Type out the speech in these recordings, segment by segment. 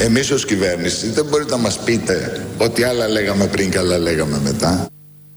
Εμείς ως κυβέρνηση δεν μπορείτε να μας πείτε ότι άλλα λέγαμε πριν και άλλα λέγαμε μετά.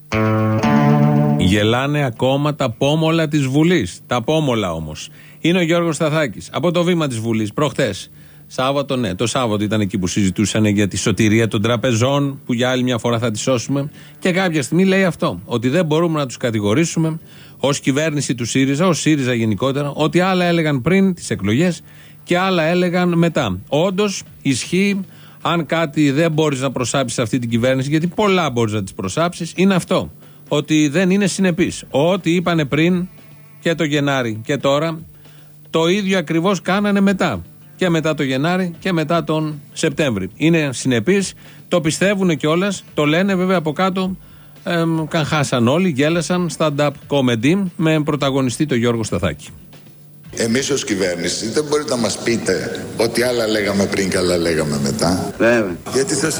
Γελάνε ακόμα τα πόμολα της Βουλής. Τα πόμολα όμως. Είναι ο Γιώργος Σταθάκης από το βήμα της Βουλής προχθές. Σάββατο, ναι, το Σάββατο ήταν εκεί που συζητούσαν για τη σωτηρία των τραπεζών, που για άλλη μια φορά θα τη σώσουμε. Και κάποια στιγμή λέει αυτό, ότι δεν μπορούμε να τους κατηγορήσουμε ως κυβέρνηση του ΣΥΡΙΖΑ, ως ΣΥΡΙΖΑ γενικότερα, ότι άλλα έλεγαν πριν τις εκλογές και άλλα έλεγαν μετά. Όντως ισχύει, αν κάτι δεν μπορείς να προσάψεις αυτή την κυβέρνηση, γιατί πολλά μπορείς να τις προσάψεις, είναι αυτό. Ότι δεν είναι συνεπής. Ό,τι είπανε πριν και το Γενάρη και τώρα, το ίδιο ακριβώς κάνανε μετά. Και μετά το Γενάρη και μετά τον Σεπτέμβρη. Είναι συνεπείς, το πιστεύουν κιόλας, το λένε βέβαια από κάτω. Χάσαν όλοι, γέλασαν, stand-up comedy με πρωταγωνιστή τον Γιώργο Σταθάκη. Εμείς ως κυβέρνηση δεν μπορείτε να μας πείτε ότι άλλα λέγαμε πριν και άλλα λέγαμε μετά. Βέβαια. Γιατί σας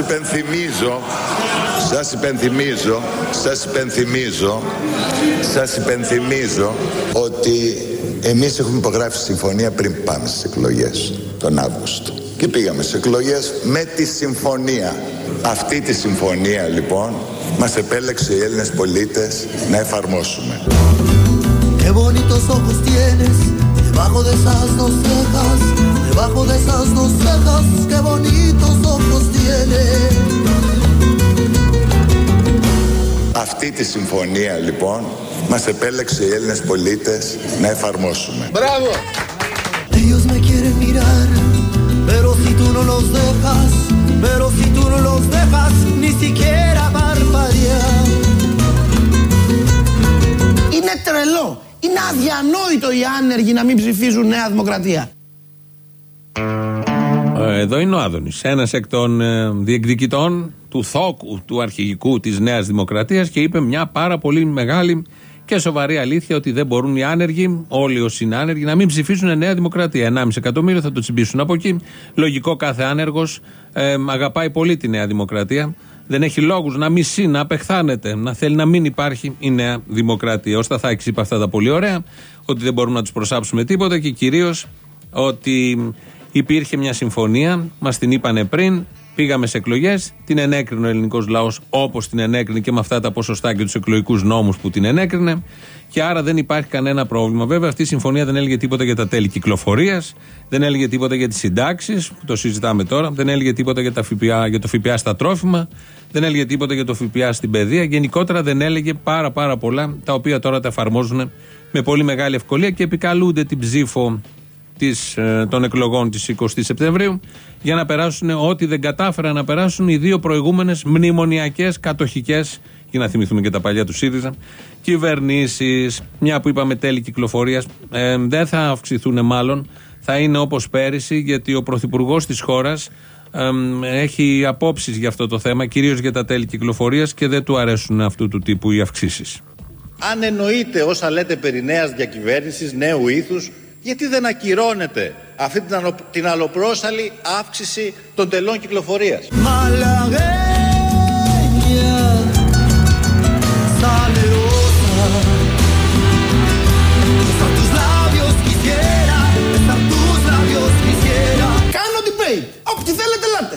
υπενθυμίζω ότι εμείς έχουμε υπογράψει συμφωνία πριν πάμε στις εκλογές τον Αύγουστο. Και πήγαμε στις εκλογές με τη συμφωνία. Αυτή τη συμφωνία λοιπόν μας επέλεξε οι Έλληνες πολίτες να εφαρμόσουμε. Qué bonitos ojos tienes, debajo de esas dos cejas, debajo de esas dos cejas, qué bonitos ojos tienes. Αυτή τη συμφωνία λοιπόν μας επέλεξε οι Έλληνες πολίτες να εφαρμόσουμε. Μπράβο! Ellos me quieren mirar, pero si tú no los dejas, pero si tú no los dejas, ni siquiera parpadear. Είναι τρελό, είναι αδιανόητο οι άνεργοι να μην ψηφίζουν Νέα Δημοκρατία. Εδώ είναι ο Άδωνης, ένας εκ των διεκδικητών του θόκου, του αρχηγικού της Νέας Δημοκρατίας, και είπε μια πάρα πολύ μεγάλη και σοβαρή αλήθεια, ότι δεν μπορούν οι άνεργοι, όλοι όσοι είναι άνεργοι, να μην ψηφίσουν Νέα Δημοκρατία. 1,5 εκατομμύριο θα το τσιμπήσουν από εκεί. Λογικό, κάθε άνεργος αγαπάει πολύ τη Νέα Δημοκρατία. Δεν έχει λόγους να μισεί, να απεχθάνεται, να θέλει να μην υπάρχει η Νέα Δημοκρατία. Ο Σταθάκης είπε αυτά τα πολύ ωραία, ότι δεν μπορούμε να τους προσάψουμε τίποτα και κυρίως ότι υπήρχε μια συμφωνία, μας την είπανε πριν, πήγαμε σε εκλογές, την ενέκρινε ο ελληνικός λαός όπως την ενέκρινε και με αυτά τα ποσοστά και τους εκλογικούς νόμους που την ενέκρινε, και άρα δεν υπάρχει κανένα πρόβλημα. Βέβαια, αυτή η συμφωνία δεν έλεγε τίποτα για τα τέλη κυκλοφορίας, δεν έλεγε τίποτα για τις συντάξεις, που το συζητάμε τώρα, δεν έλεγε τίποτα για το ΦΠΑ στα τρόφιμα, δεν έλεγε τίποτα για το ΦΠΑ στην παιδεία. Γενικότερα δεν έλεγε πάρα πολλά, τα οποία τώρα τα εφαρμόζουν με πολύ μεγάλη ευκολία και επικαλούνται την ψήφο των εκλογών της 20 Σεπτεμβρίου για να περάσουν ό,τι δεν κατάφεραν να περάσουν οι δύο προηγούμενες μνημονιακές, κατοχικές, για να θυμηθούμε και τα παλιά του ΣΥΡΙΖΑ, κυβερνήσεις. Μια που είπαμε τέλη κυκλοφορίας, δεν θα αυξηθούν μάλλον, θα είναι όπως πέρυσι, γιατί ο πρωθυπουργός της χώρας έχει απόψεις για αυτό το θέμα, κυρίως για τα τέλη κυκλοφορίας, και δεν του αρέσουν αυτού του τύπου οι αυξήσεις. Αν εννοείται όσα λέτε περί νέας διακυβέρνησης, νέου ήθους, γιατί δεν ακυρώνετε αυτή την αλλοπρόσαλη αύξηση των τελών κυκλοφορίας? Κάνω debate, ό,τι θέλετε λέτε.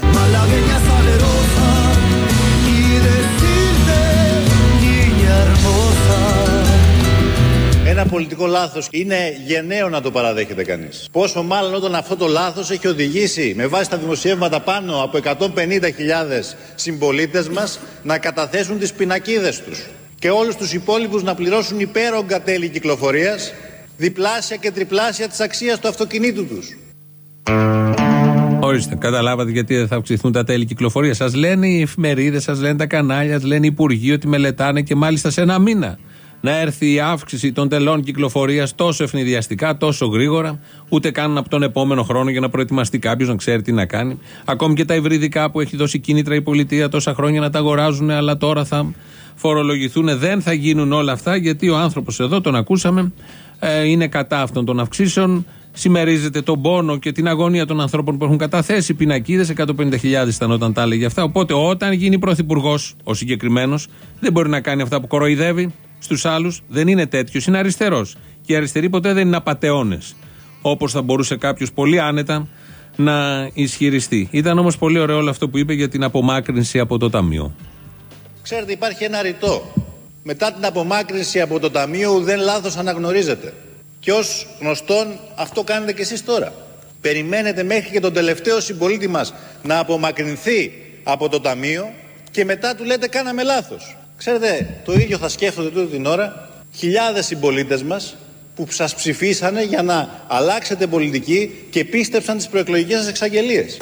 Ένα πολιτικό λάθος είναι γενναίο να το παραδέχεται κανείς. Πόσο μάλλον όταν αυτό το λάθος έχει οδηγήσει με βάση τα δημοσιεύματα πάνω από 150.000 συμπολίτες μας να καταθέσουν τις πινακίδες τους και όλους τους υπόλοιπους να πληρώσουν υπέρογκα τέλη κυκλοφορίας, διπλάσια και τριπλάσια της αξίας του αυτοκινήτου τους. Ορίστε, καταλάβατε γιατί δεν θα αυξηθούν τα τέλη κυκλοφορίας? Σας λένε οι εφημερίδες, σας λένε τα κανάλια, σας λένε οι υπουργοί ότι μελετάνε, και μάλιστα σε ένα μήνα να έρθει η αύξηση των τελών κυκλοφορίας τόσο ευνηδιαστικά, τόσο γρήγορα, ούτε καν από τον επόμενο χρόνο, για να προετοιμαστεί κάποιος να ξέρει τι να κάνει. Ακόμη και τα υβριδικά που έχει δώσει κίνητρα η πολιτεία τόσα χρόνια να τα αγοράζουν, αλλά τώρα θα φορολογηθούν. Δεν θα γίνουν όλα αυτά, γιατί ο άνθρωπος εδώ, τον ακούσαμε, είναι κατά αυτών των αυξήσεων. Συμμερίζεται τον πόνο και την αγωνία των ανθρώπων που έχουν καταθέσει πινακίδες. 150.000 ήταν όταν τα έλεγε αυτά. Οπότε, όταν γίνει πρωθυπουργός, ο συγκεκριμένος δεν μπορεί να κάνει αυτά που κοροϊδεύει στους άλλους. Δεν είναι τέτοιος, είναι αριστερός. Και οι αριστεροί ποτέ δεν είναι απατεώνες, όπως θα μπορούσε κάποιος πολύ άνετα να ισχυριστεί. Ήταν όμως πολύ ωραίο όλο αυτό που είπε για την απομάκρυνση από το Ταμείο. Ξέρετε, υπάρχει ένα ρητό. Μετά την απομάκρυνση από το Ταμείο, ουδέν λάθος αναγνωρίζεται. Και ως γνωστόν, αυτό κάνετε κι εσείς τώρα. Περιμένετε μέχρι και τον τελευταίο συμπολίτη μας να απομακρυνθεί από το Ταμείο και μετά του λέτε κάναμε λάθος. Ξέρετε, το ίδιο θα σκέφτονται τούτη την ώρα χιλιάδες συμπολίτες μας που σας ψηφίσανε για να αλλάξετε πολιτική και πίστεψαν τις προεκλογικές σας εξαγγελίες.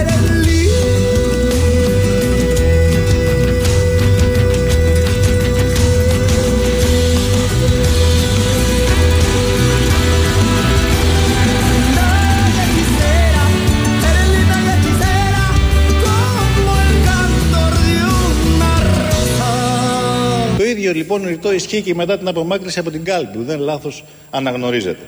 Το ίδιο λοιπόν ρητό ισχύει και μετά την απομάκρυνση από την κάλπη, που δεν λάθος αναγνωρίζεται.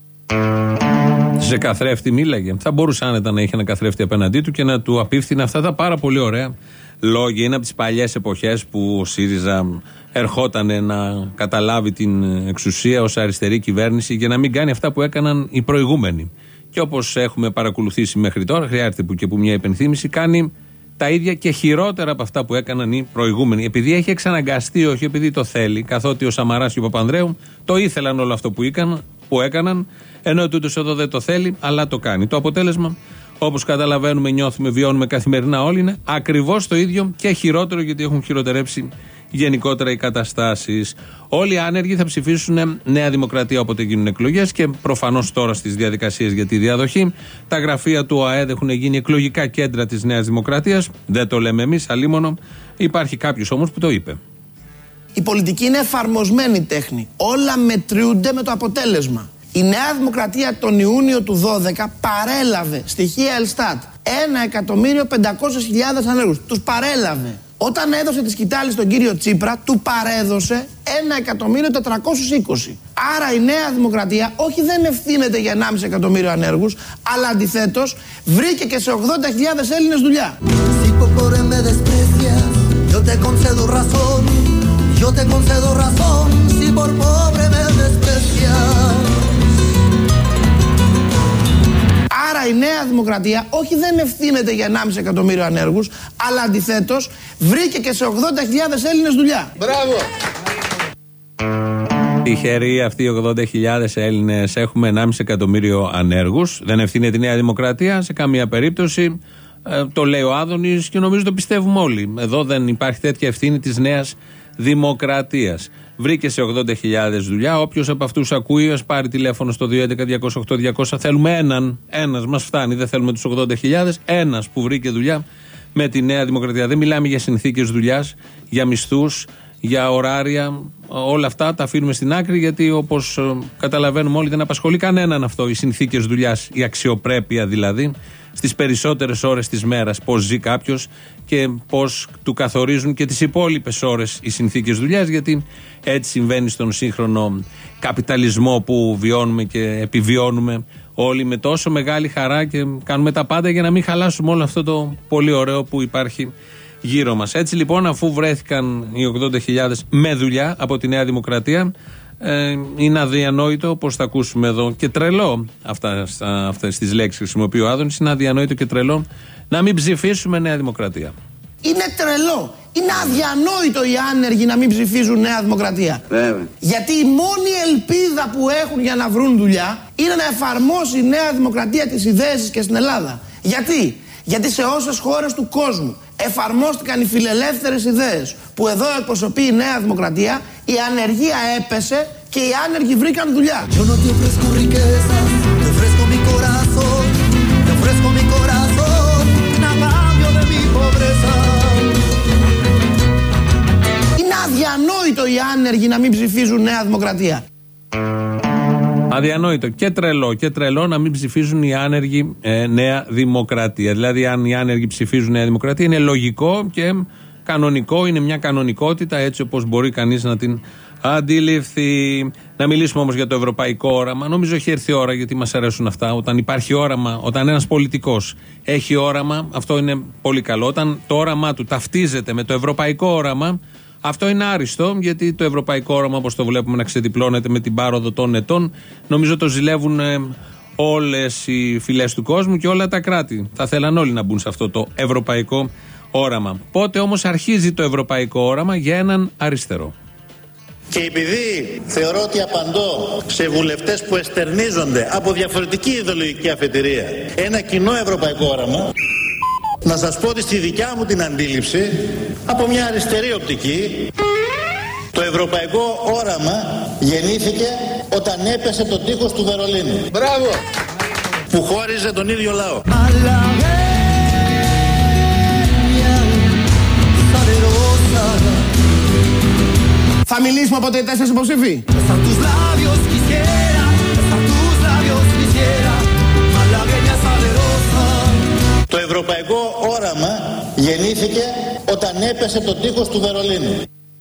Σε καθρέφτη μίλαγε. Θα μπορούσε άνετα να είχε ένα καθρέφτη απέναντί του και να του απίφθηνε αυτά τα πάρα πολύ ωραία λόγια. Είναι από τις παλιές εποχές που ο ΣΥΡΙΖΑ ερχόταν να καταλάβει την εξουσία ως αριστερή κυβέρνηση για να μην κάνει αυτά που έκαναν οι προηγούμενοι. Και όπως έχουμε παρακολουθήσει μέχρι τώρα, χρειάζεται που και που μια υπενθύμηση, κάνει τα ίδια και χειρότερα από αυτά που έκαναν οι προηγούμενοι. Επειδή έχει εξαναγκαστεί, όχι επειδή το θέλει, καθότι ο Σαμαράς και ο Παπανδρέου το ήθελαν όλο αυτό που έκαναν, ενώ τούτος εδώ δεν το θέλει, αλλά το κάνει. Το αποτέλεσμα, όπως καταλαβαίνουμε, νιώθουμε, βιώνουμε καθημερινά όλοι, είναι ακριβώς το ίδιο και χειρότερο, γιατί έχουν χειροτερέψει γενικότερα οι καταστάσεις. Όλοι οι άνεργοι θα ψηφίσουν Νέα Δημοκρατία όποτε γίνουν εκλογές και προφανώς τώρα στις διαδικασίες για τη διαδοχή. Τα γραφεία του ΟΑΕΔ έχουν γίνει εκλογικά κέντρα της Νέας Δημοκρατίας. Δεν το λέμε εμείς, αλίμονο. Υπάρχει κάποιος όμως που το είπε. Η πολιτική είναι εφαρμοσμένη τέχνη. Όλα μετριούνται με το αποτέλεσμα. Η Νέα Δημοκρατία τον Ιούνιο του 2012 παρέλαβε στοιχεία Ελστάτ 1.500.000 ανέργους. Τους παρέλαβε. Όταν έδωσε τη σκητάλη στον κύριο Τσίπρα, του παρέδωσε 1.420.000. Άρα η Νέα Δημοκρατία όχι δεν ευθύνεται για 1,5 εκατομμύριο ανέργους, αλλά αντιθέτως βρήκε και σε 80.000 Έλληνες δουλειά. Άρα η Νέα Δημοκρατία όχι δεν ευθύνεται για 1,5 εκατομμύριο ανέργους, αλλά αντιθέτως βρήκε και σε 80.000 Έλληνες δουλειά. Μπράβο! Τυχεροί αυτοί οι 80.000 Έλληνες, έχουμε 1,5 εκατομμύριο ανέργους. Δεν ευθύνεται η Νέα Δημοκρατία σε καμία περίπτωση. Το λέει ο Άδωνης και νομίζω το πιστεύουμε όλοι. Εδώ δεν υπάρχει τέτοια ευθύνη της Νέας Δημοκρατίας. Βρήκε σε 80.000 δουλειά. Όποιος από αυτούς ακούει, ας πάρει τηλέφωνο στο 211-208-200. Θέλουμε ένας μας φτάνει. Δεν θέλουμε τους 80.000. Ένας που βρήκε δουλειά με τη Νέα Δημοκρατία. Δεν μιλάμε για συνθήκες δουλειάς, για μισθούς, για ωράρια. Όλα αυτά τα αφήνουμε στην άκρη, γιατί όπως καταλαβαίνουμε όλοι δεν απασχολεί κανέναν αυτό. Οι συνθήκες δουλειάς, η αξιοπρέπεια δηλαδή, στις περισσότερες ώρες της μέρας, πώς ζει κάποιος και πώς του καθορίζουν και τις υπόλοιπες ώρες οι συνθήκες δουλειάς, γιατί έτσι συμβαίνει στον σύγχρονο καπιταλισμό που βιώνουμε και επιβιώνουμε όλοι με τόσο μεγάλη χαρά και κάνουμε τα πάντα για να μην χαλάσουμε όλο αυτό το πολύ ωραίο που υπάρχει γύρω μας. Έτσι λοιπόν, αφού βρέθηκαν οι 80.000 με δουλειά από τη Νέα Δημοκρατία, είναι αδιανόητο, όπως θα ακούσουμε εδώ, και τρελό, αυτές τις λέξεις χρησιμοποιεί ο Άδωνης, είναι αδιανόητο και τρελό να μην ψηφίσουμε Νέα Δημοκρατία. Είναι τρελό. Είναι αδιανόητο οι άνεργοι να μην ψηφίζουν Νέα Δημοκρατία. Βέβαια. Γιατί η μόνη ελπίδα που έχουν για να βρουν δουλειά είναι να εφαρμόσει η Νέα Δημοκρατία τις ιδέες της και στην Ελλάδα. Γιατί σε όσες χώρες του κόσμου εφαρμόστηκαν οι φιλελεύθερες ιδέες που εδώ εκπροσωπεί η Νέα Δημοκρατία, η ανεργία έπεσε και οι άνεργοι βρήκαν δουλειά. Είναι αδιανόητο οι άνεργοι να μην ψηφίζουν Νέα Δημοκρατία. Αδιανόητο και τρελό να μην ψηφίζουν οι άνεργοι Νέα Δημοκρατία. Δηλαδή, αν οι άνεργοι ψηφίζουν Νέα Δημοκρατία, είναι λογικό και κανονικό, είναι μια κανονικότητα έτσι όπως μπορεί κανείς να την αντιληφθεί. Να μιλήσουμε όμως για το ευρωπαϊκό όραμα. Νομίζω έχει έρθει η ώρα, γιατί μας αρέσουν αυτά. Όταν υπάρχει όραμα, όταν ένας πολιτικός έχει όραμα, αυτό είναι πολύ καλό. Όταν το όραμά του ταυτίζεται με το ευρωπαϊκό όραμα, αυτό είναι άριστο, γιατί το ευρωπαϊκό όραμα, όπως το βλέπουμε να ξεδιπλώνεται με την πάροδο των ετών, νομίζω το ζηλεύουν όλες οι φυλές του κόσμου και όλα τα κράτη. Θα θέλαν όλοι να μπουν σε αυτό το ευρωπαϊκό όραμα. Πότε όμως αρχίζει το ευρωπαϊκό όραμα για έναν αριστερό? Και επειδή θεωρώ ότι απαντώ σε βουλευτές που εστερνίζονται από διαφορετική ιδεολογική αφετηρία ένα κοινό ευρωπαϊκό όραμα, να σας πω ότι στη δικιά μου την αντίληψη, από μια αριστερή οπτική, το ευρωπαϊκό όραμα γεννήθηκε όταν έπεσε το τείχος του Βερολίνου. Μπράβο! Που χώριζε τον ίδιο λαό. Θα μιλήσουμε από οι 4 υποψήφοι. Το ευρωπαϊκό όραμα γεννήθηκε όταν έπεσε το τείχος του Βερολίνου.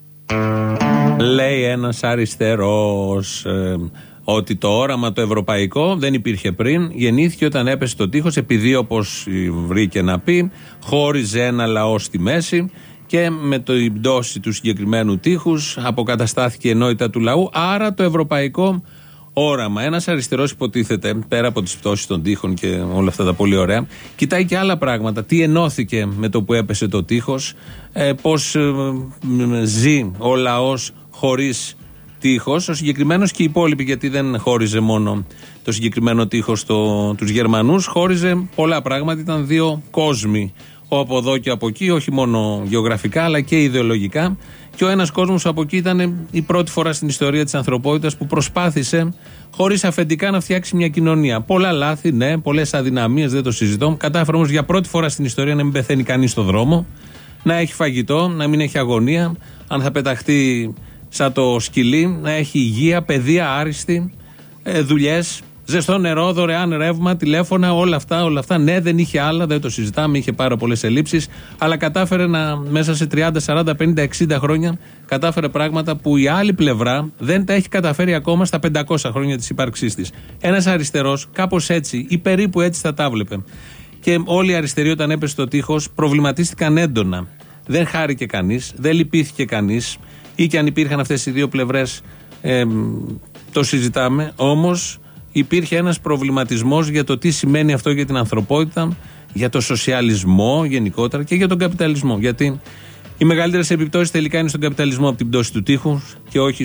Λέει ένας αριστερός ότι το όραμα το ευρωπαϊκό δεν υπήρχε πριν, γεννήθηκε όταν έπεσε το τείχος, επειδή, όπως βρήκε να πει, χώριζε ένα λαό στη μέση και με την πτώση του συγκεκριμένου τείχους αποκαταστάθηκε η ενότητα του λαού. Άρα το ευρωπαϊκό όραμα. Ένας αριστερός, υποτίθεται, πέρα από τις πτώσεις των τείχων και όλα αυτά τα πολύ ωραία, κοιτάει και άλλα πράγματα. Τι ενώθηκε με το που έπεσε το τείχος, πώς ζει ο λαός χωρίς τείχος, ο συγκεκριμένος και οι υπόλοιποι, γιατί δεν χώριζε μόνο το συγκεκριμένο τείχος τους Γερμανούς, χώριζε πολλά πράγματα. Ήταν δύο κόσμοι, από εδώ και από εκεί, όχι μόνο γεωγραφικά αλλά και ιδεολογικά. Και ο ένας κόσμος από εκεί ήταν η πρώτη φορά στην ιστορία της ανθρωπότητας που προσπάθησε χωρίς αφεντικά να φτιάξει μια κοινωνία. Πολλά λάθη, ναι, πολλές αδυναμίες, δεν το συζητώ. Κατάφερε όμως για πρώτη φορά στην ιστορία να μην πεθαίνει κανείς στο δρόμο, να έχει φαγητό, να μην έχει αγωνία. Αν θα πεταχτεί σαν το σκυλί, να έχει υγεία, παιδεία άριστη, δουλειές, ζεστό νερό, δωρεάν ρεύμα, τηλέφωνα, όλα αυτά. Ναι, δεν είχε άλλα, δεν το συζητάμε, είχε πάρα πολλές ελλείψεις, αλλά κατάφερε μέσα σε 30, 40, 50, 60 χρόνια, κατάφερε πράγματα που η άλλη πλευρά δεν τα έχει καταφέρει ακόμα στα 500 χρόνια της ύπαρξής της. Ένας αριστερός, κάπως έτσι ή περίπου έτσι θα τα βλέπε. Και όλοι οι αριστεροί, όταν έπεσε το τείχος, προβληματίστηκαν έντονα. Δεν χάρηκε κανείς, δεν λυπήθηκε κανείς, ή και αν υπήρχαν αυτές οι δύο πλευρές, το συζητάμε, όμως υπήρχε ένας προβληματισμός για το τι σημαίνει αυτό για την ανθρωπότητα, για το σοσιαλισμό γενικότερα και για τον καπιταλισμό. Γιατί οι μεγαλύτερες επιπτώσεις τελικά είναι στον καπιταλισμό από την πτώση του τείχους και όχι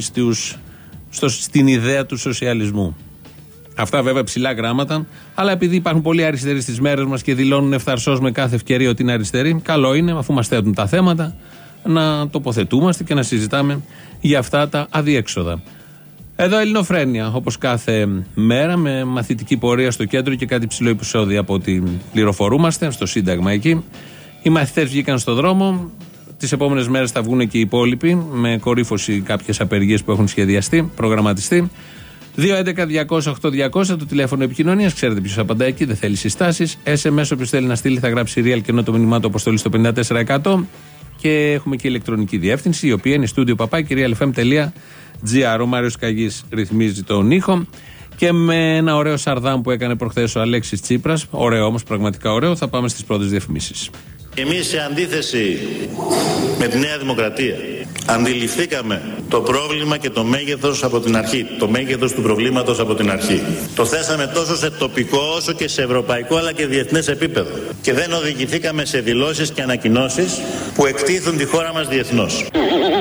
στην ιδέα του σοσιαλισμού. Αυτά βέβαια ψηλά γράμματα, αλλά επειδή υπάρχουν πολλοί αριστεροί στις μέρες μας και δηλώνουν ευθαρσώς με κάθε ευκαιρία ότι είναι αριστεροί, καλό είναι, αφού μας θέτουν τα θέματα, να τοποθετούμαστε και να συζητάμε για αυτά τα αδιέξοδα. Εδώ Ελληνοφρένεια, όπως κάθε μέρα, με μαθητική πορεία στο κέντρο και κάτι ψηλό επεισόδιο από ό,τι πληροφορούμαστε, στο Σύνταγμα εκεί. Οι μαθητές βγήκαν στο δρόμο. Τις επόμενες μέρες θα βγουν και οι υπόλοιποι, με κορύφωση κάποιες απεργίες που έχουν σχεδιαστεί, προγραμματιστεί. 2.11.200.8.200 το τηλέφωνο επικοινωνίας. Ξέρετε ποιος απαντάει εκεί, δεν θέλει συστάσεις. SMS, όποιος θέλει να στείλει, θα γράψει real και ενώ το μήνυμά του αποστολή στο 54%. Και έχουμε και ηλεκτρονική διεύθυνση, η οποία είναι studio@realfm.gr. Ο Μάριος Καγής ρυθμίζει τον ήχο. Και με ένα ωραίο σαρδάμ που έκανε προχθές ο Αλέξης Τσίπρας, ωραίο όμως, πραγματικά ωραίο, θα πάμε στις πρώτες διαφημίσεις. Εμείς, σε αντίθεση με τη Νέα Δημοκρατία, αντιληφθήκαμε το πρόβλημα και το μέγεθος από την αρχή, το μέγεθος του προβλήματος από την αρχή. Το θέσαμε τόσο σε τοπικό όσο και σε ευρωπαϊκό αλλά και διεθνές επίπεδο. Και δεν οδηγηθήκαμε σε δηλώσεις και ανακοινώσεις που εκτίθουν τη χώρα μας διεθνώς.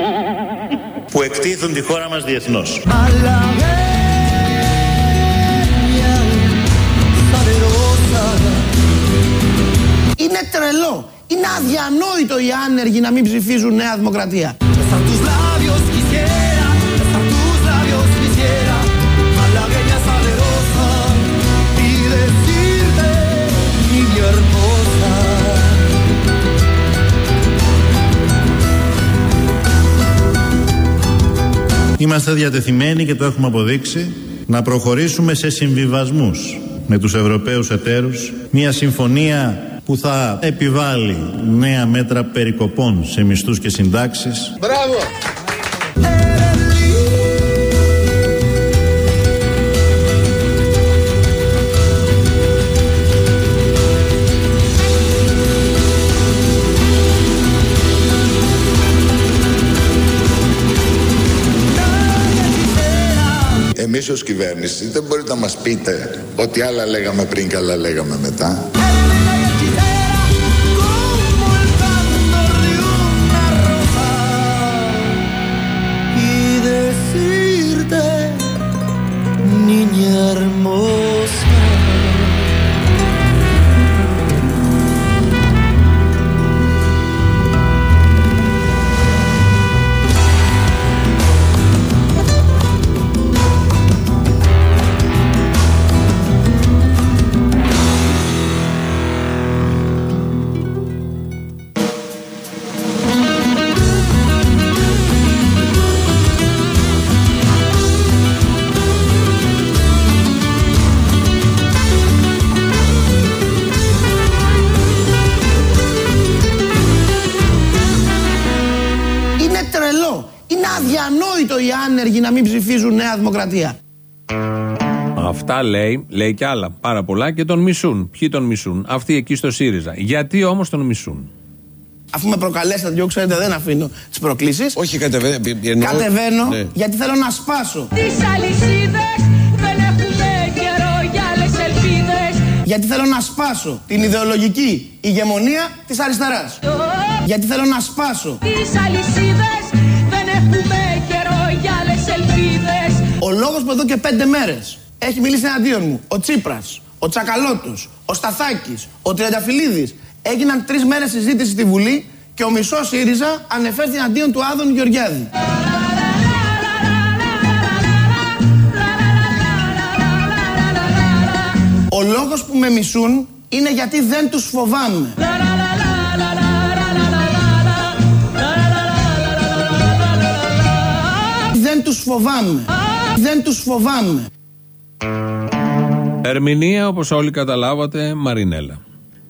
Είναι τρελό. Είναι αδιανόητο οι άνεργοι να μην ψηφίζουν Νέα Δημοκρατία. Είμαστε διατεθειμένοι και το έχουμε αποδείξει να προχωρήσουμε σε συμβιβασμούς με τους Ευρωπαίους εταίρους, μια συμφωνία που θα επιβάλλει νέα μέτρα περικοπών σε μισθούς και συντάξεις. Μπράβο! Εμείς ως κυβέρνηση κυβέρνηση. Δεν μπορείτε να μας πείτε ότι άλλα λέγαμε πριν και άλλα λέγαμε μετά. Είναι αδιανόητο οι άνεργοι να μην ψηφίζουν Νέα Δημοκρατία. Αυτά λέει κι άλλα πάρα πολλά και τον μισούν. Ποιοι τον μισούν? Αυτοί εκεί στο ΣΥΡΙΖΑ. Γιατί όμως τον μισούν? Αφού με προκαλέσατε, εγώ ξέρετε δεν αφήνω τις προκλήσεις. Όχι, κατεβαίνω. Ναι. Γιατί θέλω να σπάσω τις αλυσίδες, δεν έχουμε καιρό για άλλες ελπίδες. Γιατί θέλω να σπάσω την ιδεολογική ηγεμονία της αριστεράς. Γιατί θέλω να σπάσω τις αλυσίδες, δεν έχουμε καιρό για άλλες ελπίδες. Ο λόγος που εδώ και 5 μέρες έχει μιλήσει εναντίον μου ο Τσίπρας, ο Τσακαλώτος, ο Σταθάκης, ο Τριανταφυλλίδης, έγιναν 3 μέρες συζήτηση στη Βουλή και ο μισός ΣΥΡΙΖΑ ανεφέρθη εναντίον του Άδωνη Γεωργιάδη. Ο λόγος που με μισούν είναι γιατί δεν τους φοβάμαι. Δεν τους φοβάμαι. Δεν τους φοβάμαι. Ερμηνεία, όπως όλοι καταλάβατε, Μαρινέλα.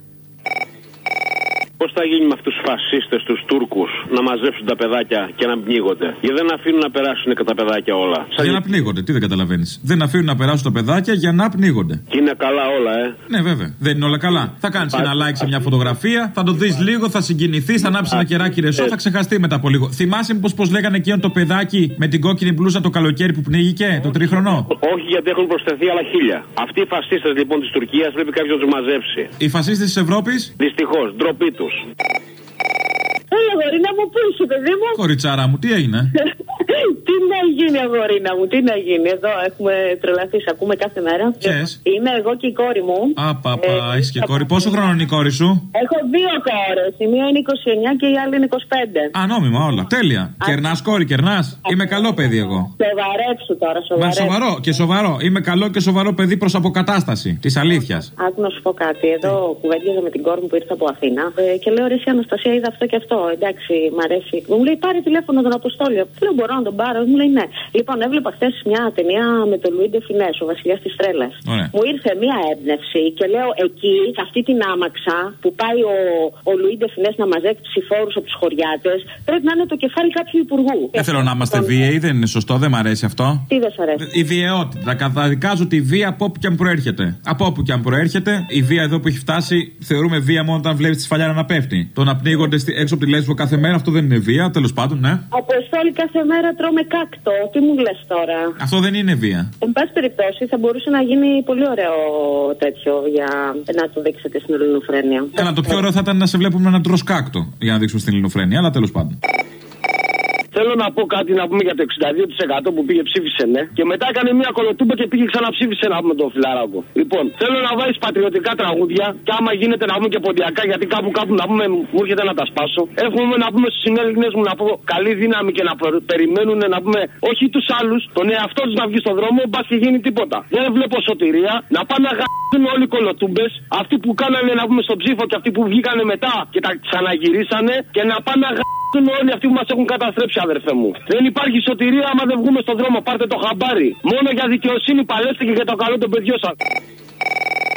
Πώς θα γίνει με αυτούς τους φασίστες, τους Τούρκους, να μαζέψουν τα παιδάκια και να πνίγονται? Γιατί δεν αφήνουν να περάσουν και τα παιδάκια όλα. Για να πνίγονται, τι δεν καταλαβαίνεις? Δεν αφήνουν να περάσουν τα παιδάκια για να πνίγονται. Και είναι καλά όλα, Ναι, βέβαια. Δεν είναι όλα καλά. Θα κάνεις ένα like σε μια φωτογραφία, θα το δεις λίγο, θα συγκινηθείς, θα ανάψεις ένα κεράκι ρεσό, θα ξεχαστεί μετά από λίγο. Θυμάσαι πώς λέγανε εκείνο το παιδάκι με την κόκκινη μπλούζα το καλοκαίρι που πνίγηκε, το τρίχρονο? Όχι, γιατί έχουν προσθεθεί άλλα 1000. Αυτοί οι φασίστες λοιπόν της Τουρκίας πρέπει κάποιος να τους μαζέψει. Οι φασίστες της Ευρώπης? Δυστυχώς, ντροπή τους. Έλα, γορίνα μου, πού είσαι, παιδί μου? Κοριτσάρα μου, τι έγινε? Τι να γίνει, αγορίνα μου, τι να γίνει? Εδώ έχουμε τρελαθεί, ακούμε κάθε μέρα. Ποιες? Είμαι εγώ και η κόρη μου. Είσαι και κόρη. Πόσο χρόνο είναι η κόρη σου? Έχω 2 κόρες. Η μία είναι 29 και η άλλη είναι 25. Νόμιμα όλα. Τέλεια. Κερνάς, κόρη, κερνάς. Είμαι καλό παιδί εγώ. Σοβαρέψου τώρα, σοβαρέψου. Σοβαρό και σοβαρό. Είμαι καλό και σοβαρό παιδί προς αποκατάσταση της αλήθειας. Άκου να σου πω κάτι. Εδώ κουβέντιαζα με την κόρη μου που ήρθε από Αθήνα και λέω: ρε, εσύ Αναστασία, είδα αυτό και αυτό. Εντάξει, μ' αρέσει. Μου λέει: πάρε τηλέφωνο τον Αποστόλιο. Λέω: μπορώ να τον πάρω? Μου λέει: ναι. Λοιπόν, έβλεπα χθες μια ταινία με τον Λουί ντε Φινές, ο βασιλιάς της τρέλας. Μου ήρθε μια έμπνευση και λέω: εκεί, σε αυτή την άμαξα που πάει ο Λουί ντε Φινές να μαζέψει ψηφόρους από τους χωριάτες, πρέπει να είναι το κεφάλι κάποιου υπουργού. Δεν θέλω να είμαστε βίαιοι, δεν είναι σωστό, δεν μ' αρέσει αυτό. Τι δεν σ' αρέσει? Η βιαιότητα. Καταδικάζω τη βία από όπου και αν προέρχεται. Από όπου και αν προέρχεται, η βία εδώ που έχει φτάσει θεωρούμε βία μόνο όταν βλέπει τη σφαλιάρα να πέφτει. Το να πνίγονται έξω από τη Λέσβο κάθε μέρα, αυτό δεν είναι βία, τέλος πάντων, ναι. Αποστόλη, κάθε μέρα τρώμε κάκτο. Τι μου λες τώρα? Αυτό δεν είναι βία. Εν πάση περιπτώσει, θα μπορούσε να γίνει πολύ ωραίο τέτοιο για να το δείξετε στην ελληνοφρένεια. Το πιο ωραίο θα ήταν να σε βλέπουμε να τρως κάκτο για να δείξουμε στην ελληνοφρένεια, αλλά τέλος πάντων. Θέλω να πω κάτι να πούμε για το 62% που πήγε ψήφισε ναι. Και μετά έκανε μια κολοτούμπα και πήγε ξαναψήφισε να πούμε τον φιλαράκο. Λοιπόν, θέλω να βάλεις πατριωτικά τραγούδια και άμα γίνεται να πούμε και ποντιακά, γιατί κάπου να πούμε μου έρχεται να τα σπάσω. Έχουμε να πούμε στους συνέλληνες μου να πω καλή δύναμη και να περιμένουν να πούμε όχι τους άλλους, τον εαυτό τους να βγει στον δρόμο, μπας και γίνει τίποτα. Δεν βλέπω σωτηρία, να πάνε να γαμπούν όλοι οι κολοτούμπες, αυτοί που κάνανε να πούμε στον ψήφο και αυτοί που βγήκανε μετά και τα ξαναγυρίσανε και να πάνε να είναι όλοι αυτοί που μας έχουν καταστρέψει, αδερφέ μου. Δεν υπάρχει σωτηρία άμα δεν βγούμε στον δρόμο. Πάρτε το χαμπάρι. Μόνο για δικαιοσύνη παλέστε και για το καλό των παιδιών σας.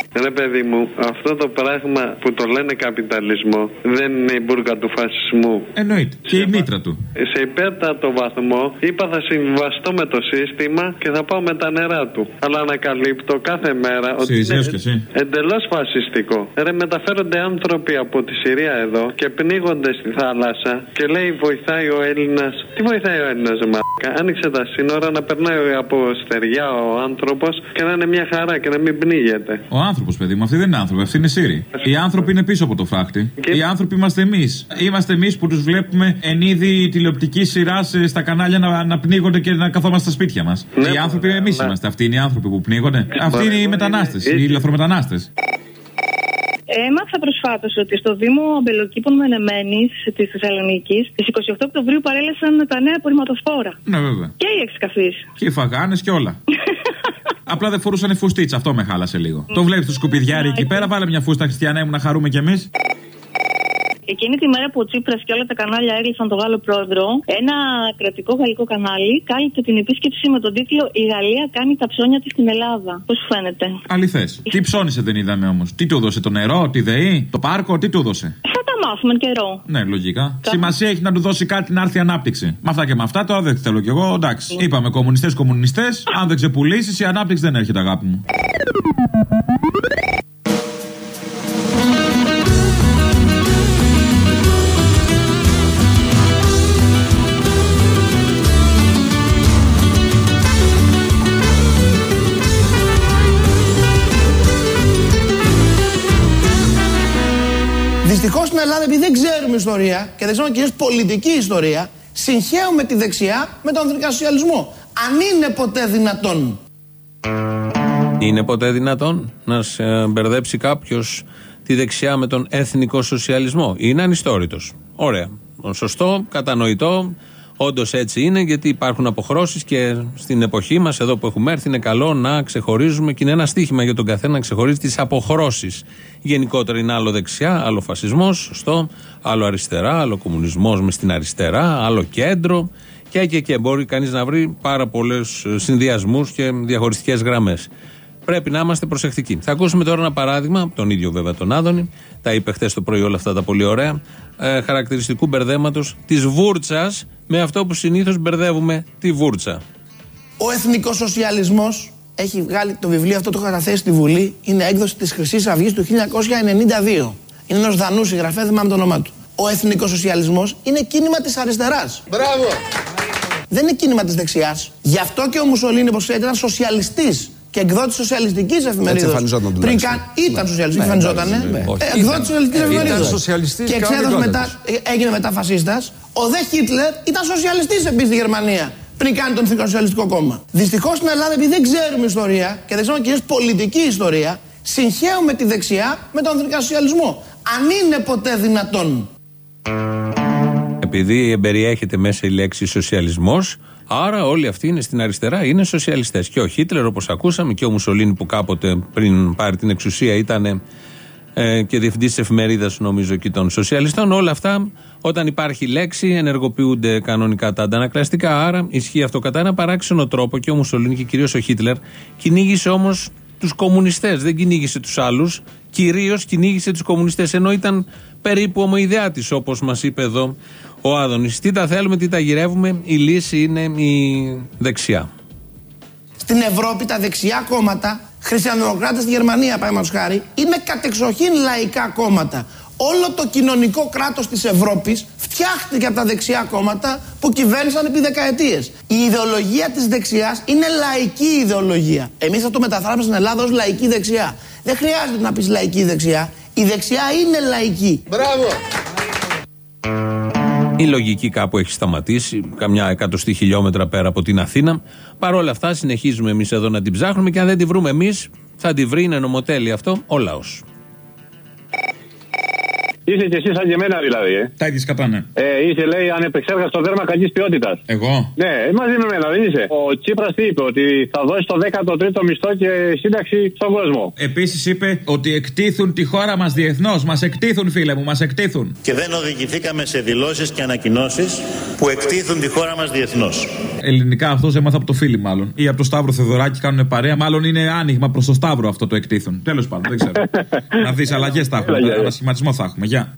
Ρε παιδί μου, αυτό το πράγμα που το λένε καπιταλισμό δεν είναι η μπουρκα του φασισμού. Εννοείται. Και η μήτρα του. Σε υπέρτατο βαθμό είπα θα συμβαστώ με το σύστημα και θα πάω με τα νερά του. Αλλά ανακαλύπτω κάθε μέρα ότι είναι εντελώς φασιστικό. Ρε, μεταφέρονται άνθρωποι από τη Συρία εδώ και πνίγονται στη θάλασσα και λέει βοηθάει ο Έλληνας. Τι βοηθάει ο Έλληνας, μαλάκα? Άνοιξε τα σύνορα να περνάει από στεριά ο άνθρωπος και να είναι μια χαρά και να μην πνίγεται. Ο άνθρωπος, παιδί μου, αυτοί δεν είναι άνθρωποι, αυτοί είναι Σύριοι. Οι άνθρωποι είναι πίσω από το φράχτη. Οι άνθρωποι είμαστε εμείς. Είμαστε εμείς που τους βλέπουμε εν είδη τηλεοπτικής σειράς στα κανάλια να πνίγονται και να καθόμαστε στα σπίτια μας. Οι άνθρωποι εμείς είμαστε. Αυτοί είναι οι άνθρωποι που πνίγονται. Αυτοί είναι οι μετανάστες, οι λαθρομετανάστες. Έμαθα προσφάτως ότι στο Δήμο Αμπελοκήπων Μενεμένης της Θεσσαλονίκης στις 28 Οκτωβρίου παρέλασαν τα νέα απορριμματοσφόρα. Ναι, βέβαια. Και οι εξκαφείς. Και οι φαγάνες και όλα. Απλά δεν φορούσαν φουστίτσα, αυτό με χάλασε λίγο. Το βλέπεις το σκουπιδιάρι εκεί πέρα, βάλε μια φούστα, Χριστιανέ μου, να χαρούμε κι εμείς. Εκείνη τη μέρα που ο Τσίπρας και όλα τα κανάλια έγλεισαν τον Γάλλο πρόεδρο, ένα κρατικό γαλλικό κανάλι κάλυπτε την επίσκεψη με τον τίτλο «Η Γαλλία κάνει τα ψώνια της στην Ελλάδα». Πώς σου φαίνεται? Αληθές. Τι ψώνισε δεν είδαμε όμως? Τι του έδωσε, το νερό, τη ΔΕΗ, το πάρκο, τι του έδωσε? Θα τα μάθουμε καιρό. Ναι, λογικά. Σημασία έχει να του δώσει κάτι να έρθει ανάπτυξη. Με αυτά και με αυτά, τώρα δεν θέλω κι εγώ, εντάξει. Είπαμε κομμουνιστές. Αν δεν ξεπουλήσεις, η ανάπτυξη δεν έρχεται, αγάπη μου. Δυστυχώς στην Ελλάδα, επειδή δεν ξέρουμε ιστορία και δεν ξέρουμε κυρίως πολιτική ιστορία, συγχαίουμε τη δεξιά με τον ανδρικασοσιαλισμό. Αν είναι ποτέ δυνατόν. Είναι ποτέ δυνατόν να σε μπερδέψει κάποιος τη δεξιά με τον εθνικό σοσιαλισμό? Είναι ανιστόρητος. Ωραία. Σωστό, κατανοητό. Όντως έτσι είναι, γιατί υπάρχουν αποχρώσεις και στην εποχή μας, εδώ που έχουμε έρθει, είναι καλό να ξεχωρίζουμε και είναι ένα στίχημα για τον καθένα να ξεχωρίζει τις αποχρώσεις. Γενικότερα είναι άλλο δεξιά, άλλο φασισμός, σωστό, άλλο αριστερά, άλλο κομμουνισμός μες στην αριστερά, άλλο κέντρο και μπορεί κανείς να βρει πάρα πολλούς συνδυασμούς και διαχωριστικές γραμμές. Πρέπει να είμαστε προσεκτικοί. Θα ακούσουμε τώρα ένα παράδειγμα, τον ίδιο βέβαια τον Άδωνη, τα είπε χθες το πρωί όλα αυτά τα πολύ ωραία, χαρακτηριστικού μπερδέματος της βούρτσας με αυτό που συνήθως μπερδεύουμε τη βούρτσα. Ο εθνικός σοσιαλισμός έχει βγάλει το βιβλίο αυτό, το έχω καταθέσει στη Βουλή, είναι έκδοση της Χρυσής Αυγής του 1992. Είναι ενός Δανού συγγραφέα, δεν θυμάμαι το όνομά του. Ο εθνικός σοσιαλισμός είναι κίνημα της αριστεράς. Μπράβο! Δεν είναι κίνημα της δεξιάς. Γι' αυτό και ο Μουσολίνι, όπως ξέρετε, ήταν σοσιαλιστής και εκδότης σοσιαλιστικής εφημερίδας. Ήταν σοσιαλιστής, εμφανιζότανε. Εκδότης σοσιαλιστικής εφημερίδας. Και εξέδωσε μετά, έγινε μετά φασίστας. Ο δε Χίτλερ ήταν σοσιαλιστής επίσης στη Γερμανία, πριν κάνει τον Εθνικό Σοσιαλιστικό Κόμμα. Δυστυχώς στην Ελλάδα, επειδή δεν ξέρουμε ιστορία και δεν ξέρουμε κυρίως πολιτική ιστορία, συγχαίουμε τη δεξιά με τον ανδρικασοσιαλισμό. Αν είναι ποτέ δυνατόν. Επειδή εμπεριέχεται μέσα η λέξη σοσιαλισμός, άρα όλοι αυτοί είναι στην αριστερά, είναι σοσιαλιστές. Και ο Χίτλερ, όπως ακούσαμε, και ο Μουσολίνι που κάποτε πριν πάρει την εξουσία ήταν και διευθυντής της εφημερίδας, νομίζω, και των σοσιαλιστών. Όλα αυτά, όταν υπάρχει λέξη, ενεργοποιούνται κανονικά τα αντανακλαστικά. Άρα ισχύει αυτό κατά ένα παράξενο τρόπο. Και ο Μουσολίνι και κυρίως ο Χίτλερ κυνήγησε όμως τους κομμουνιστές, δεν κυνήγησε τους άλλους. Κυρίως κυνήγησε τους κομμουνιστές, ενώ ήταν περίπου ομοειδεάτης, όπως μας είπε εδώ ο Άδωνης. Τι τα θέλουμε, τι τα γυρεύουμε, η λύση είναι η δεξιά. Στην Ευρώπη τα δεξιά κόμματα, χριστιανοδημοκράτες στη Γερμανία, παραδείγματος χάρη, είναι κατεξοχήν λαϊκά κόμματα. Όλο το κοινωνικό κράτος της Ευρώπης φτιάχτηκε από τα δεξιά κόμματα που κυβέρνησαν επί δεκαετίες. Η ιδεολογία της δεξιάς είναι λαϊκή ιδεολογία. Εμείς θα το μεταφράσουμε στην Ελλάδα ως λαϊκή δεξιά. Δεν χρειάζεται να πεις λαϊκή δεξιά. Η δεξιά είναι λαϊκή. Μπράβο! Η λογική κάπου έχει σταματήσει, καμιά εκατοστή χιλιόμετρα πέρα από την Αθήνα. Παρ' όλα αυτά, συνεχίζουμε εμείς εδώ να την ψάχνουμε και αν δεν τη βρούμε εμείς, θα τη βρει, είναι νομοτέλεια αυτό, ο λαός. Είσαι και εσύ σαν και εμένα δηλαδή. Τα ίδια κατά, ναι. Είσαι, λέει, ανεπεξέργαστο δέρμα κακής ποιότητας. Εγώ. Ναι, μαζί με εμένα, δεν είσαι. Ο Τσίπρας τι είπε, ότι θα δώσει το 13ο μισθό και σύνταξη στον κόσμο. Επίσης είπε ότι εκτίθουν τη χώρα μας διεθνώς. Μας εκτίθουν, φίλε μου, μας εκτίθουν. Και δεν οδηγηθήκαμε σε δηλώσεις και ανακοινώσεις που εκτίθουν τη χώρα μας διεθνώς. Ελληνικά αυτός έμαθα από το φίλι, μάλλον. Ή από το Σταύρο Θεοδωράκη κάνουν παρέα. Μάλλον είναι άνοιγμα προς το Σταύρο αυτό το εκτίθουν. Τέλος πάντων, δεν ξέρω. Να δεις, αλλαγές θα έχουμε. Ανασχηματισμό θα έχουμε. Γεια.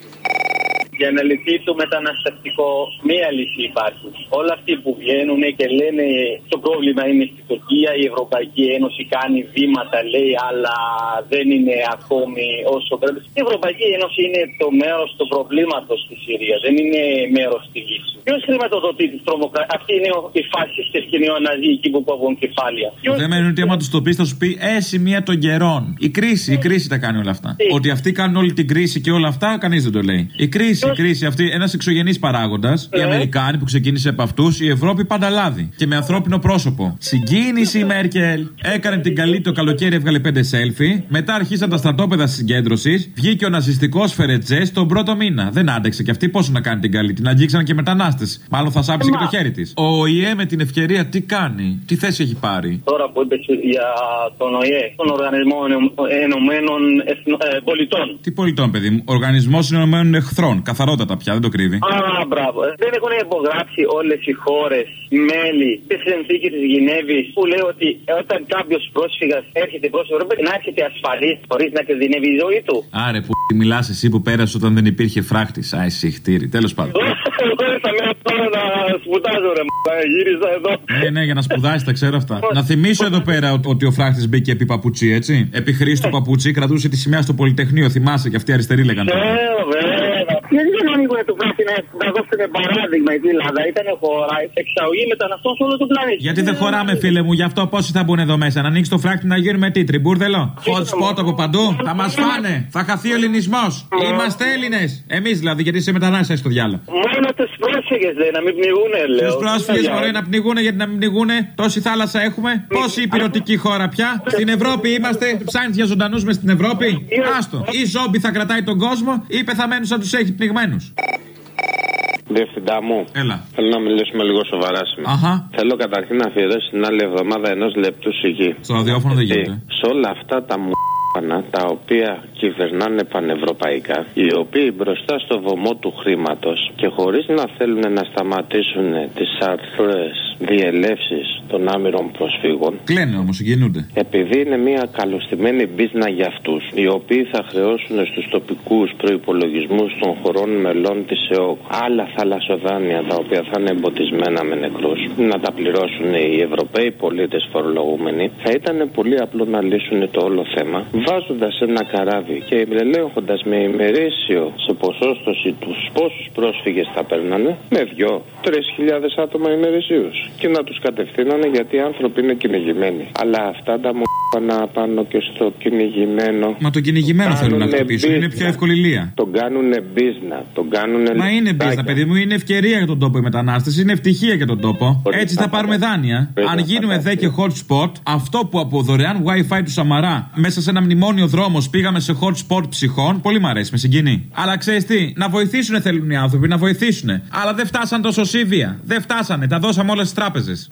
Για να λυθεί το μεταναστευτικό, μία λύση υπάρχει. Όλα αυτοί που βγαίνουν και λένε το πρόβλημα είναι στη Τουρκία, η Ευρωπαϊκή Ένωση κάνει βήματα, λέει, αλλά δεν είναι ακόμη όσο πρέπει. Η Ευρωπαϊκή Ένωση είναι το μέρος του προβλήματος στη Συρία, δεν είναι μέρος τη λύση. Ποιος χρηματοδοτεί τις τρομοκρατίες? Αυτοί είναι οι φασίστες και οι νεοναζί εκεί που κόβουν κεφάλια. Δεν μένει ότι άμα τους το πεις θα σου πει σημεία των καιρών. Η κρίση τα κάνει όλα αυτά. Ότι αυτοί κάνουν όλη την κρίση και όλα αυτά, κανείς δεν το λέει. Η κρίση αυτή, ένας εξωγενής παράγοντας, οι Αμερικάνοι που ξεκίνησε από αυτούς, η Ευρώπη πάντα λάδι. Και με ανθρώπινο πρόσωπο. Συγκίνηση η Μέρκελ. Έκανε την καλή το καλοκαίρι, έβγαλε 5 selfie. Μετά αρχίσαν τα στρατόπεδα συγκέντρωσης. Βγήκε ο ναζιστικός Φερετζές τον πρώτο μήνα. Δεν άντεξε και αυτή πόσο να κάνει την καλή. Την αγγίξαν και μετανάστες. Μάλλον θα σάψει και το χέρι της. Ο ΟΗΕ με την ευκαιρία τι κάνει, τι θέση έχει πάρει? Τώρα που είπε για τον ΟΗΕ, τον Οργανισμό Ενωμένων Πολιτών. Τι πολιτών, παιδί μου? Οργανισμός Ενωμένων Εχθρών. Καθαρότατα πια, δεν το κρύβει. Μπράβο. Δεν έχουν υπογράψει όλες οι χώρες μέλη τη συνθήκη της Γενέβης που λέει ότι όταν κάποιος πρόσφυγας έρχεται προς Ευρώπη να έρχεται ασφαλής χωρίς να κινδυνεύει η ζωή του. Άρε που μιλάς εσύ που πέρασε όταν δεν υπήρχε φράχτης. Εσύ χτύρι, τέλος πάντων. Τώρα να σπουδάζω, ρε. Γύριζα εδώ. Ναι, για να σπουδάσει, τα ξέρω αυτά. Να θυμίσω εδώ πέρα ότι ο φράχτης μπήκε επί παπουτσί, έτσι. Επί Χρήστο Παπουτσί, κρατούσε τη σημαία στο Πολυτεχνείο. Θυμάσαι και αυτοί αριστεροί λέγανε. Γιατί δεν ανοίγουν το φράχτη να δώσουν παράδειγμα η Ελλάδα? Ήταν χώρα εξαγωγή μεταναστών σε όλο τον πλανήτη. Γιατί δεν χωράμε, φίλε μου, γι' αυτό πόσοι θα μπουν εδώ μέσα? Να ανοίξει το φράχτη να γίνουμε τι, τριμπούρδελο? Hot spot από παντού. Θα μας φάνε. Θα χαθεί ο ελληνισμός. Είμαστε Έλληνες. Εμείς δηλαδή, γιατί είσαι μετανάστες στο διάλογο. Μόνο τους πρόσφυγες λέει να μην πνιγούνε, λέω. Τους πρόσφυγες μπορεί να πνιγούνε, γιατί να μην πνιγούνε? Τόση θάλασσα έχουμε. Πόση υπηρετική χώρα πια? Στην Ευρώπη είμαστε. Ψάχνεις για ζωντανούς μες στην Ευρώπη? Άστο. Ή ζόμπι θα κρατάει τον κόσμο ή πεθαμένους θα τους έχει πνιγμένους. Διευθυντά μου, έλα. Θέλω να μιλήσουμε λίγο σοβαρά σήμερα. Θέλω καταρχήν να αφιερώσω την άλλη εβδομάδα 1 λεπτού σιγή. Στο ραδιόφωνο δεν γίνεται. Σε όλα αυτά τα τα οποία κυβερνάνε πανευρωπαϊκά, οι οποίοι μπροστά στο βωμό του χρήματος και χωρίς να θέλουν να σταματήσουν τις αρθρές διελεύσεις των άμυρων προσφύγων. Κλαίνε όμως, συγκινούνται. Επειδή είναι μια καλωστημένη μπίζνα για αυτούς, οι οποίοι θα χρεώσουν στους τοπικούς προϋπολογισμούς των χωρών μελών της ΕΟΚ άλλα θαλασσοδάνεια τα οποία θα είναι εμποτισμένα με νεκρούς, να τα πληρώσουν οι Ευρωπαίοι πολίτες φορολογούμενοι, θα ήταν πολύ απλό να λύσουν το όλο θέμα, βάζοντας ένα καράβι και ελέγχοντας με ημερήσιο σε ποσόστοση τους πόσους πρόσφυγες θα παίρνανε, με 2-3 χιλιάδες άτομα ημερησίους, και να τους κατευθύνανε, γιατί οι άνθρωποι είναι κυνηγημένοι. Αλλά αυτά τα να πάνω και στο κυνηγημένο. Μα το κυνηγημένο θέλουν να χτυπήσουν. Είναι πιο εύκολη λία. Τον κάνουνε μπίζνα. Μα είναι μπίζνα, παιδί μου. Είναι ευκαιρία για τον τόπο οι μετανάστες. Είναι ευτυχία για τον τόπο. Έτσι θα πάρουμε δάνεια. Αν γίνουμε δε και hot spot, αυτό που από δωρεάν WiFi του Σαμαρά μέσα σε ένα μνημόνιο δρόμος πήγαμε σε hot spot ψυχών, πολύ μ' αρέσει, με συγκινεί. Αλλά ξέρεις τι, να βοηθήσουν θέλουν οι άνθρωποι, να βοηθήσουν. Αλλά δεν φτάσαν τόσο σίβια. Δεν φτάσανε. Τα δώσαμε όλα στις τράπεζες.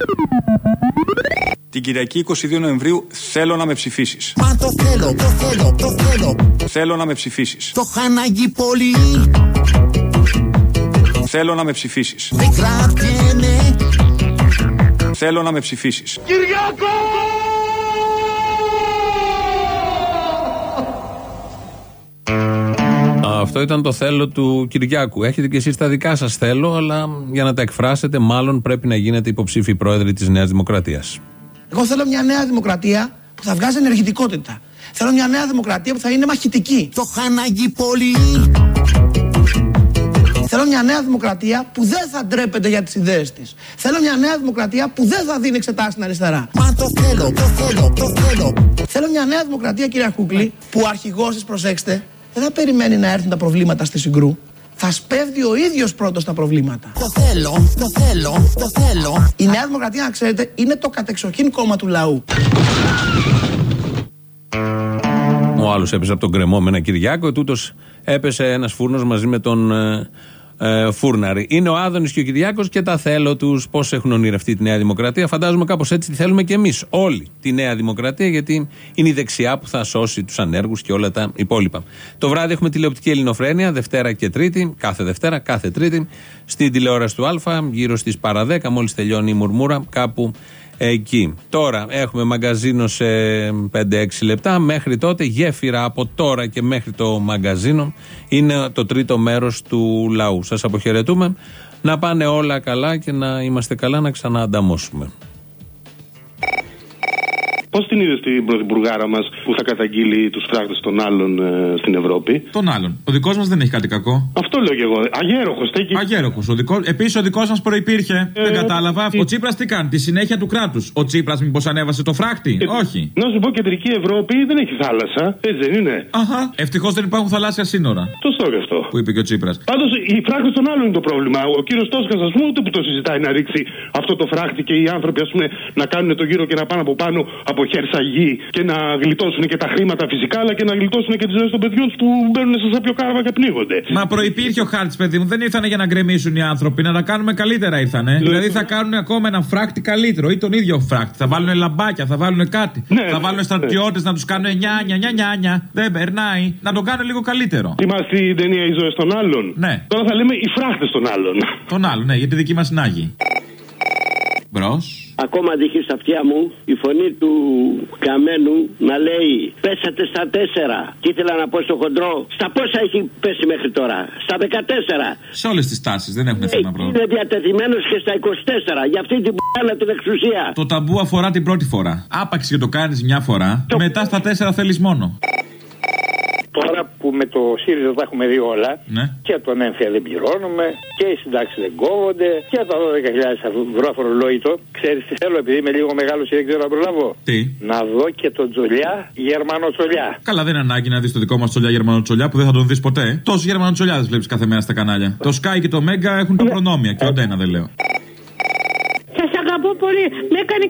Την Κυριακή 22 Νοεμβρίου θέλω να με ψηφίσεις. Μα το θέλω. Θέλω να με ψηφίσεις. Το είχα ανάγκη πολύ. Θέλω να με ψηφίσεις. Δεν κρατιέμαι. Θέλω να με ψηφίσεις. Κυριάκο! Αυτό ήταν το θέλω του Κυριάκου. Έχετε και εσείς τα δικά σας θέλω, αλλά για να τα εκφράσετε, μάλλον πρέπει να γίνετε υποψήφιοι πρόεδροι της Νέας Δημοκρατίας. Εγώ θέλω μια νέα δημοκρατία που θα βγάζει ενεργητικότητα. Θέλω μια νέα δημοκρατία που θα είναι μαχητική. Το είχα ανάγκη πολύ. Θέλω μια νέα δημοκρατία που δεν θα ντρέπεται για τις ιδέες της. Θέλω μια νέα δημοκρατία που δεν θα δίνει εξετάσεις στην αριστερά. Μα το θέλω. Θέλω μια νέα δημοκρατία, κυρία Κούκλη, που ο αρχηγός της, προσέξτε, δεν θα περιμένει να έρθουν τα προβλήματα στη Συγκρού. Θα σπέβδει ο ίδιος πρώτος τα προβλήματα. Το θέλω. Η Νέα Δημοκρατία, να ξέρετε, είναι το κατεξοχήν κόμμα του λαού. Ο άλλος έπεσε από τον κρεμό με ένα Κυριάκο, τούτος έπεσε ένας φούρνος μαζί με τον φούρναρη. Είναι ο Άδωνης και ο Κυριάκος και τα θέλω τους. Πώς έχουν ονειρευτεί τη Νέα Δημοκρατία. Φαντάζομαι κάπως έτσι τη θέλουμε και εμείς όλοι τη Νέα Δημοκρατία, γιατί είναι η δεξιά που θα σώσει τους ανέργους και όλα τα υπόλοιπα. Το βράδυ έχουμε τηλεοπτική Ελληνοφρένεια, Δευτέρα και Τρίτη, κάθε Δευτέρα, κάθε Τρίτη, στην τηλεόραση του Α, γύρω στις παρά 10, μόλις τελειώνει η μουρμούρα, κάπου εκεί. Τώρα έχουμε μαγκαζίνο σε 5-6 λεπτά. Μέχρι τότε, γέφυρα από τώρα και μέχρι το μαγκαζίνο, είναι το τρίτο μέρος του λαού. Σας αποχαιρετούμε. Να πάνε όλα καλά και να είμαστε καλά, να ξαναανταμώσουμε. Πώς την είδες την πρωθυπουργάρα μας που θα καταγγείλει τους φράχτες των άλλων στην Ευρώπη? Των άλλων. Ο δικός μας δεν έχει κάτι κακό. Αυτό λέω και εγώ. Αγέροχος. Αγέροχος. Επίσης ο δικός μας προϋπήρχε. Δεν κατάλαβα. Ο Τσίπρας τι κάνει? Τη συνέχεια του κράτους. Ο Τσίπρας μήπως ανέβασε το φράχτη? Όχι. Να σου πω, κεντρική Ευρώπη δεν έχει θάλασσα. Έτσι δεν είναι? Αχα. Ευτυχώς δεν υπάρχουν θαλάσσια σύνορα. Σωστό και αυτό. Που είπε και ο Τσίπρας. Πάντως οι φράχτες των άλλων είναι το πρόβλημα. Ο κύριος Τόσκας, ας πούμε, ούτε που το συζητάει να ρίξει αυτό το φράχτη και οι άνθρωποι, ας πούμε, να κάνουν το γύρο και να πάνε από πάνω από χέρσα γη και να γλιτώσουν και τα χρήματα φυσικά, αλλά και να γλιτώσουν και τις ζωές των παιδιών που μπαίνουν σε σάπιο κάραβα και πνίγονται. Μα προϋπήρχε ο χάρτης, παιδί μου. Δεν ήρθανε για να γκρεμίσουν οι άνθρωποι, να τα κάνουμε καλύτερα ήρθανε. Δηλαδή θα κάνουν ακόμα ένα φράχτη καλύτερο ή τον ίδιο φράχτη. Θα βάλουν λαμπάκια, θα βάλουν κάτι. Ναι, θα βάλουν στρατιώτες να τους κάνουν νιά. Δεν περνάει. Να το κάνουν λίγο καλύτερο. Είμαστε η ταινία Οι Ζωές των Άλλων. Ναι. Τώρα θα λέμε οι φράχτες των άλλων. Των άλλων, ναι, γιατί δική μας είναι άγιοι. Μπρος. Ακόμα τύχει στα αυτιά μου η φωνή του Καμένου να λέει πέσατε στα 4. Και ήθελα να πω στο χοντρό, στα πόσα έχει πέσει μέχρι τώρα? Στα 14. Σε όλες τις τάσεις, δεν έχουν θέμα πρόβλημα. Είναι διατεθειμένος και στα 24 για αυτή την μπάλα την εξουσία. Το ταμπού αφορά την πρώτη φορά. Άπαξ και το κάνεις μια φορά, μετά στα 4 θέλεις μόνο. Τώρα που με το ΣΥΡΙΖΑ τα έχουμε δει όλα, ναι. Και τον έμφυα δεν πληρώνουμε, και οι συντάξεις δεν κόβονται, και τα 12.000 ευρώ αφορολόγητο. Ξέρεις τι θέλω, επειδή είμαι λίγο μεγάλος και δεν ξέρω να προλάβω? Τι? Να δω και τον Τζολιά Γερμανοτσολιά. Καλά, δεν είναι ανάγκη να δεις το δικό μας Τσολιά Γερμανοτσολιά που δεν θα τον δεις ποτέ. Τόσους Γερμανοτσολιάδες βλέπεις κάθε μέρα στα κανάλια. Το Sky και το Mega έχουν τα προνόμια και ο Ντένα δεν λέω. Σας αγαπώ πολύ. Με έκανε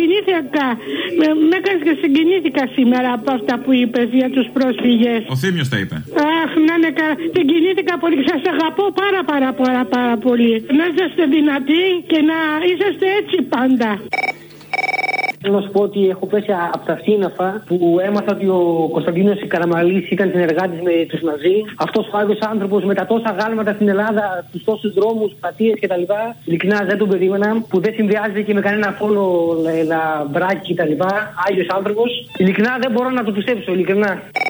και συγκινήθηκα σήμερα από αυτά που είπες για τους πρόσφυγες. Ο Θήμιος τα είπε. Αχ, να είναι καλά. Συγκινήθηκα πολύ. Σας αγαπώ πάρα πολύ. Να είσαστε δυνατοί και να είσαστε έτσι πάντα. Θέλω να σου πω ότι έχω πέσει από τα σύννεφα που έμαθα ότι ο Κωνσταντίνος Καραμαλής ήταν συνεργάτης με τους Ναζί. Αυτός ο άγιος άνθρωπος με τα τόσα γάλματα στην Ελλάδα, τους τόσους δρόμους, πλατείες κτλ. Ειλικρινά δεν τον περίμενα. Που δεν συνδυάζεται και με κανένα φόνο, μπράκι κτλ. Άγιος άνθρωπος. Ειλικρινά δεν μπορώ να το πιστέψω, ειλικρινά.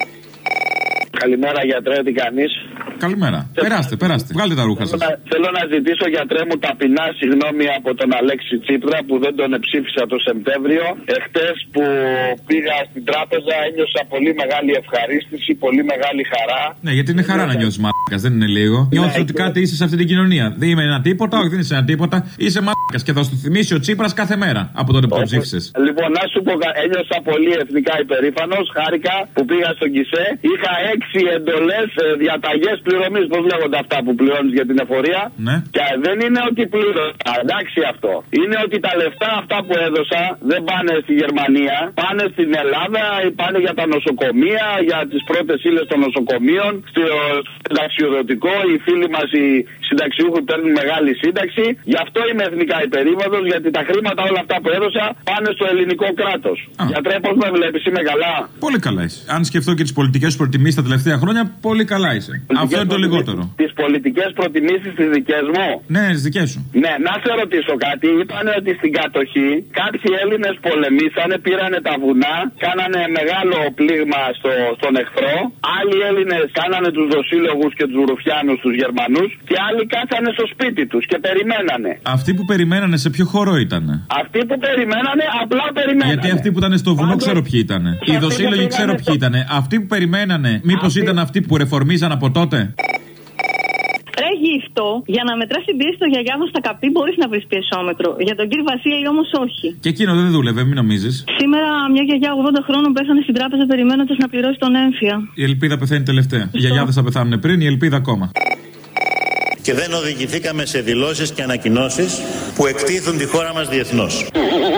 Καλημέρα, γιατρέ, τι κάνεις? Καλημέρα. Περάστε. Βγάλτε τα ρούχα σας. Θέλω να ζητήσω, γιατρέ μου, ταπεινά συγγνώμη από τον Αλέξη Τσίπρα που δεν τον ψήφισα το Σεπτέμβριο. Εχθές που πήγα στην τράπεζα ένιωσα πολύ μεγάλη ευχαρίστηση, πολύ μεγάλη χαρά. Ναι, γιατί είναι χαρά να νιώσεις μαλάκας, δεν είναι λίγο. Νιώθεις ότι κάτι είσαι σε αυτή την κοινωνία. Δεν είμαι ένα τίποτα, όχι, δεν είσαι ένα τίποτα. Είσαι μαλάκας και θα σου θυμίσει ο Τσίπρας κάθε μέρα από τότε που τον ψήφισες. Λοιπόν, να σου πω, ένιωσα πολύ εθνικά υπερήφανος. Χάρηκα που πήγα στον Κισέ. Είχα 6 εντολές, διαταγές πληρωμής. Πώς λέγονται αυτά που πληρώνεις για την εφορία? Ναι. Και δεν είναι ότι πλήρωσα. Εντάξει αυτό. Είναι ότι τα λεφτά αυτά που έδωσα δεν πάνε στη Γερμανία. Πάνε στην Ελλάδα, πάνε για τα νοσοκομεία, για τις πρώτες ύλες των νοσοκομείων. Στο συνταξιοδοτικό, οι φίλοι μας οι συνταξιούχοι παίρνουν μεγάλη σύνταξη. Γι' αυτό είμαι εθνικά υπερήφανος, γιατί τα χρήματα όλα αυτά που έδωσα πάνε στο ελληνικό κράτος. Γιατρέ, πώς με βλέπεις, είμαι καλά? Πολύ καλά είσαι. Αν σκεφτώ και τις πολιτικές σου προτιμήσεις τα τελευταία χρόνια, πολύ καλά είσαι. Αυτό είναι το λιγότερο. Τις πολιτικές προτιμήσεις τις δικές μου. Ναι, τις δικές σου. Ναι, να σε ρωτήσω κάτι. Είπανε ότι στην κατοχή κάποιοι Έλληνες πολεμήσανε, πήρανε τα βουνά, κάνανε μεγάλο πλήγμα στον εχθρό. Άλλοι Έλληνες κάνανε τους δοσύλλογους και τους ρουφιάνους, τους Γερμανούς. Και άλλοι κάτσανε στο σπίτι τους και περιμένανε. Αυτοί που περιμένανε σε ποιο χώρο ήτανε? Αυτοί που περιμένανε, απλά περιμένανε. Γιατί αυτοί που ήταν στο βουνό ξέρω ποιοι ήτανε. Οι δοσύλλογοι ξέρω ποιοι ήτανε. Αυτοί που περιμένανε, μήπως ήταν αυτοί που ρεφορμίζαν από τότε? Ρε γύφτο, για να μετράς την πίεση των γιαγιάδων στα καπί μπορείς να βρεις πιεσόμετρο. Για τον κύριο Βασίλη όμως όχι. Και εκείνο δεν δούλευε, μην νομίζεις. Σήμερα μια γιαγιά 80 χρόνων πέθανε στην τράπεζα περιμένοντας να πληρώσει τον έμφυα. Η ελπίδα πεθαίνει τελευταία. Οι γιαγιάδες θα πεθάνουν πριν, η ελπίδα ακόμα. Και δεν οδηγηθήκαμε σε δηλώσεις και ανακοινώσεις που εκτίθουν τη χώρα μας διεθνώς.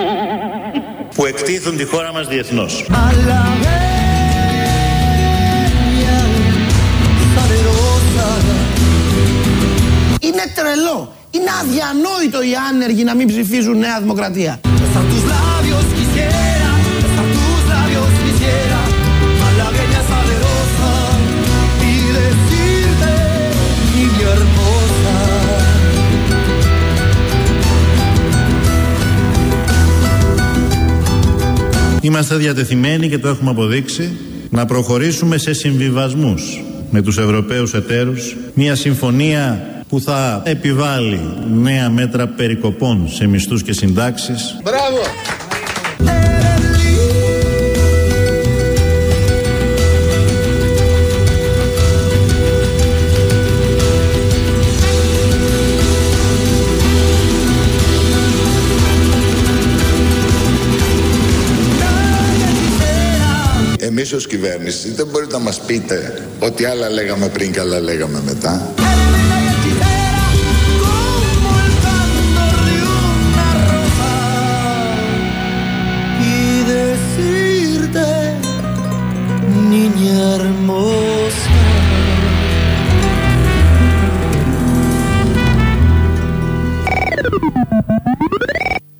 Που εκτίθουν τη χώρα μας διεθνώς. Είναι τρελό. Είναι αδιανόητο οι άνεργοι να μην ψηφίζουν Νέα Δημοκρατία. Είμαστε διατεθειμένοι και το έχουμε αποδείξει να προχωρήσουμε σε συμβιβασμούς με τους Ευρωπαίους εταίρους, μια συμφωνία που θα επιβάλλει νέα μέτρα περικοπών σε μισθούς και συντάξεις. Μπράβο! Εμείς ως κυβέρνηση δεν μπορείτε να μας πείτε ότι άλλα λέγαμε πριν και άλλα λέγαμε μετά.